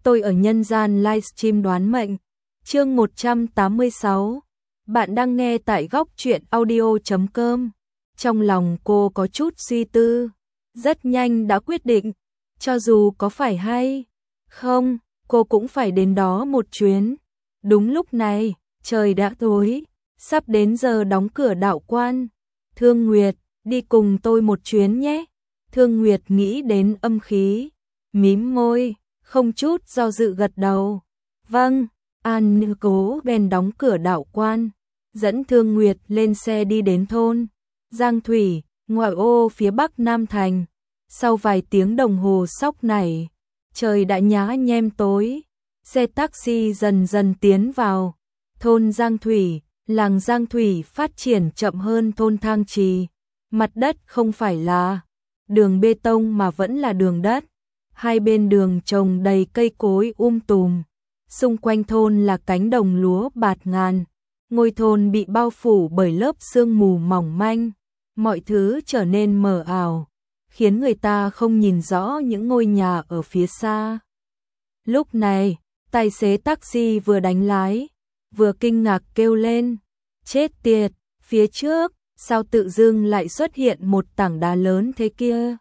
tôi ở nhân gian livestream đoán mệnh. Chương 186. Bạn đang nghe tại góc truyện audio.com. Trong lòng cô có chút suy tư, rất nhanh đã quyết định, cho dù có phải hay không, cô cũng phải đến đó một chuyến. Đúng lúc này, trời đã tối, sắp đến giờ đóng cửa đạo quan. Thương Nguyệt, đi cùng tôi một chuyến nhé. Thương Nguyệt nghĩ đến âm khí, mím môi, không chút do dự gật đầu. Vâng, An Nữ Cố bèn đóng cửa đạo quan, dẫn Thương Nguyệt lên xe đi đến thôn Giang Thủy, ngoại ô phía bắc Nam Thành. Sau vài tiếng đồng hồ sóc nảy, trời đã nhá nhem tối, xe taxi dần dần tiến vào thôn Giang Thủy. Làng Giang Thủy phát triển chậm hơn thôn Thang Trì, mặt đất không phải là đường bê tông mà vẫn là đường đất. Hai bên đường trồng đầy cây cối tùm, xung quanh thôn là cánh đồng lúa bạt ngàn. Ngôi thôn bị bao phủ bởi lớp sương mù mỏng manh, mọi thứ trở nên mờ ảo, khiến người ta không nhìn rõ những ngôi nhà ở phía xa. Lúc này, tài xế taxi vừa đánh lái, vừa kinh ngạc kêu lên, chết tiệt, phía trước, sao tự dưng lại xuất hiện một tảng đá lớn thế kia?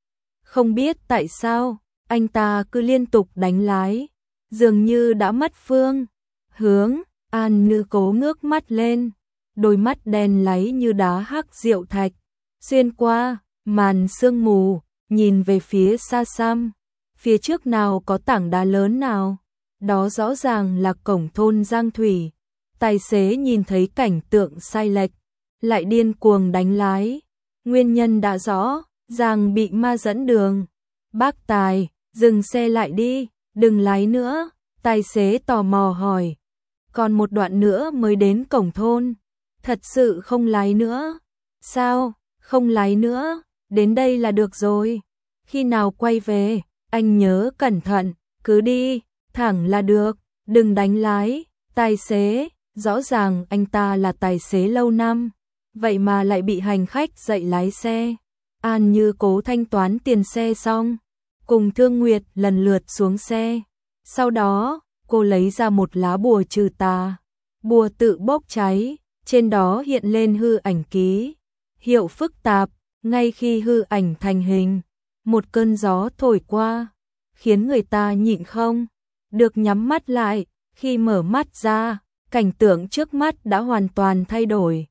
Không biết tại sao, anh ta cứ liên tục đánh lái, dường như đã mất phương hướng. An Nữ Cố ngước mắt lên, đôi mắt đen láy như đá hắc diệu thạch, xuyên qua màn sương mù, nhìn về phía xa xăm. Phía trước nào có tảng đá lớn nào? Đó rõ ràng là cổng thôn Giang Thủy. Tài xế nhìn thấy cảnh tượng sai lệch, lại điên cuồng đánh lái. Nguyên nhân đã rõ, ràng bị ma dẫn đường. Bác Tài, dừng xe lại đi, đừng lái nữa. Tài xế tò mò hỏi. Còn một đoạn nữa mới đến cổng thôn. Thật sự không lái nữa? Sao, không lái nữa, đến đây là được rồi. Khi nào quay về, anh nhớ cẩn thận, cứ đi, thẳng là được, đừng đánh lái. Tài xế, rõ ràng anh ta là tài xế lâu năm, vậy mà lại bị hành khách dạy lái xe. An Như Cố thanh toán tiền xe xong, cùng Thương Nguyệt lần lượt xuống xe. Sau đó, cô lấy ra một lá bùa trừ tà. Bùa tự bốc cháy, trên đó hiện lên hư ảnh ký hiệu phức tạp. Ngay khi hư ảnh thành hình, một cơn gió thổi qua, khiến người ta nhịn không được nhắm mắt lại. Khi mở mắt ra, cảnh tượng trước mắt đã hoàn toàn thay đổi.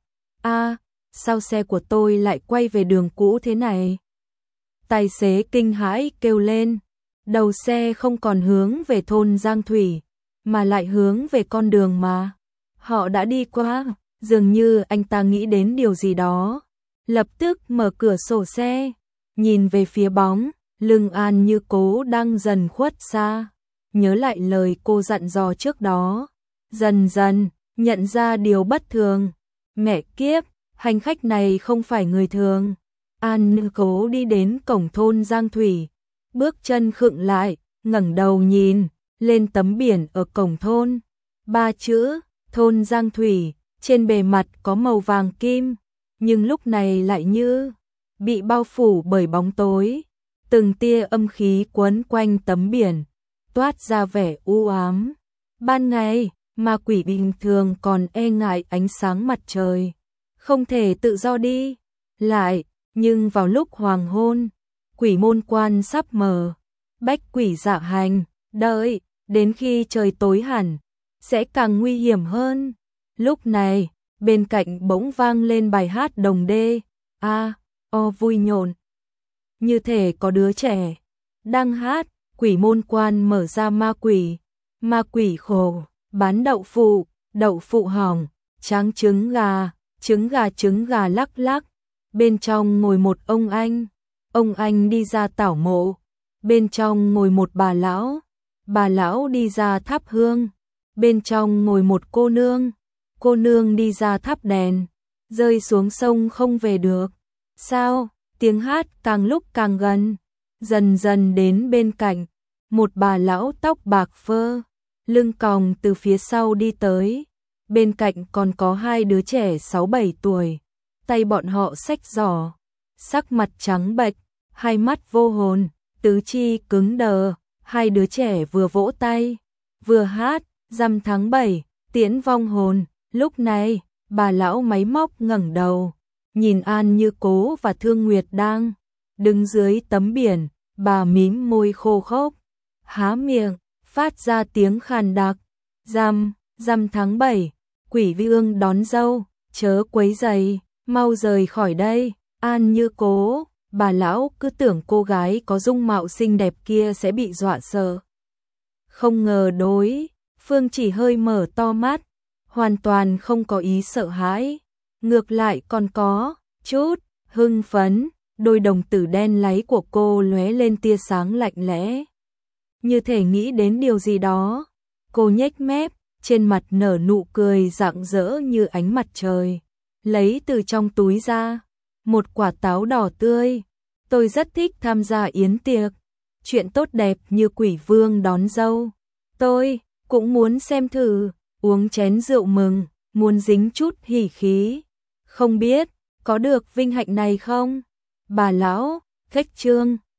Sao xe của tôi lại quay về đường cũ thế này? Tài xế kinh hãi kêu lên. Đầu xe không còn hướng về thôn Giang Thủy, mà lại hướng về con đường mà họ đã đi qua. Dường như anh ta nghĩ đến điều gì đó, lập tức mở cửa sổ xe, nhìn về phía bóng lưng An Như Cố đang dần khuất xa. Nhớ lại lời cô dặn dò trước đó, dần dần nhận ra điều bất thường. Mẹ kiếp, hành khách này không phải người thường. An Nữ Cố đi đến cổng thôn Giang Thủy, bước chân khựng lại, ngẩng đầu nhìn lên tấm biển ở cổng thôn. 3 chữ thôn Giang Thủy trên bề mặt có màu vàng kim, nhưng lúc này lại như bị bao phủ bởi bóng tối. Từng tia âm khí quấn quanh tấm biển, toát ra vẻ u ám. Ban ngày, ma quỷ bình thường còn e ngại ánh sáng mặt trời, không thể tự do đi lại, nhưng vào lúc hoàng hôn, quỷ môn quan sắp mở, bách quỷ dạ hành, đợi đến khi trời tối hẳn, sẽ càng nguy hiểm hơn. Lúc này, bên cạnh bỗng vang lên bài hát Đồng Đê, vui nhộn. Như thể có đứa trẻ đang hát. Quỷ môn quan mở ra ma quỷ khổ, bán đậu phụ hỏng, tráng trứng gà lắc lắc. Bên trong ngồi một ông anh đi ra tảo mộ. Bên trong ngồi một bà lão đi ra thắp hương. Bên trong ngồi một cô nương đi ra thắp đèn, rơi xuống sông không về được. Sao, tiếng hát càng lúc càng gần, dần dần đến bên cạnh, một bà lão tóc bạc phơ, lưng còng từ phía sau đi tới. Bên cạnh còn có 2 đứa trẻ 6-7 tuổi, tay bọn họ xách giỏ, sắc mặt trắng bệch, hai mắt vô hồn, tứ chi cứng đờ, Hai đứa trẻ vừa vỗ tay, vừa hát, rằm tháng 7, tiễn vong hồn. Lúc này, bà lão máy móc ngẩng đầu, nhìn An Như Cố và Thương Nguyệt đang đứng dưới tấm biển, bà mím môi khô khốc, há miệng, phát ra tiếng khàn đặc. Rằm tháng 7, Quỷ Vương đón dâu, chớ quấy rầy, mau rời khỏi đây. An Như Cố, bà lão cứ tưởng cô gái có dung mạo xinh đẹp kia sẽ bị dọa sợ. Không ngờ đối phương chỉ hơi mở to mắt, hoàn toàn không có ý sợ hãi, ngược lại còn có chút hưng phấn, đôi đồng tử đen láy của cô lóe lên tia sáng lạnh lẽ. Như thể nghĩ đến điều gì đó, cô nhếch mép, trên mặt nở nụ cười rạng rỡ như ánh mặt trời, lấy từ trong túi ra một quả táo đỏ tươi. Tôi rất thích tham gia yến tiệc, chuyện tốt đẹp như Quỷ Vương đón dâu. Tôi cũng muốn xem thử, uống chén rượu mừng, muốn dính chút hỉ khí. Không biết có được vinh hạnh này không? Bà lão, khách trương.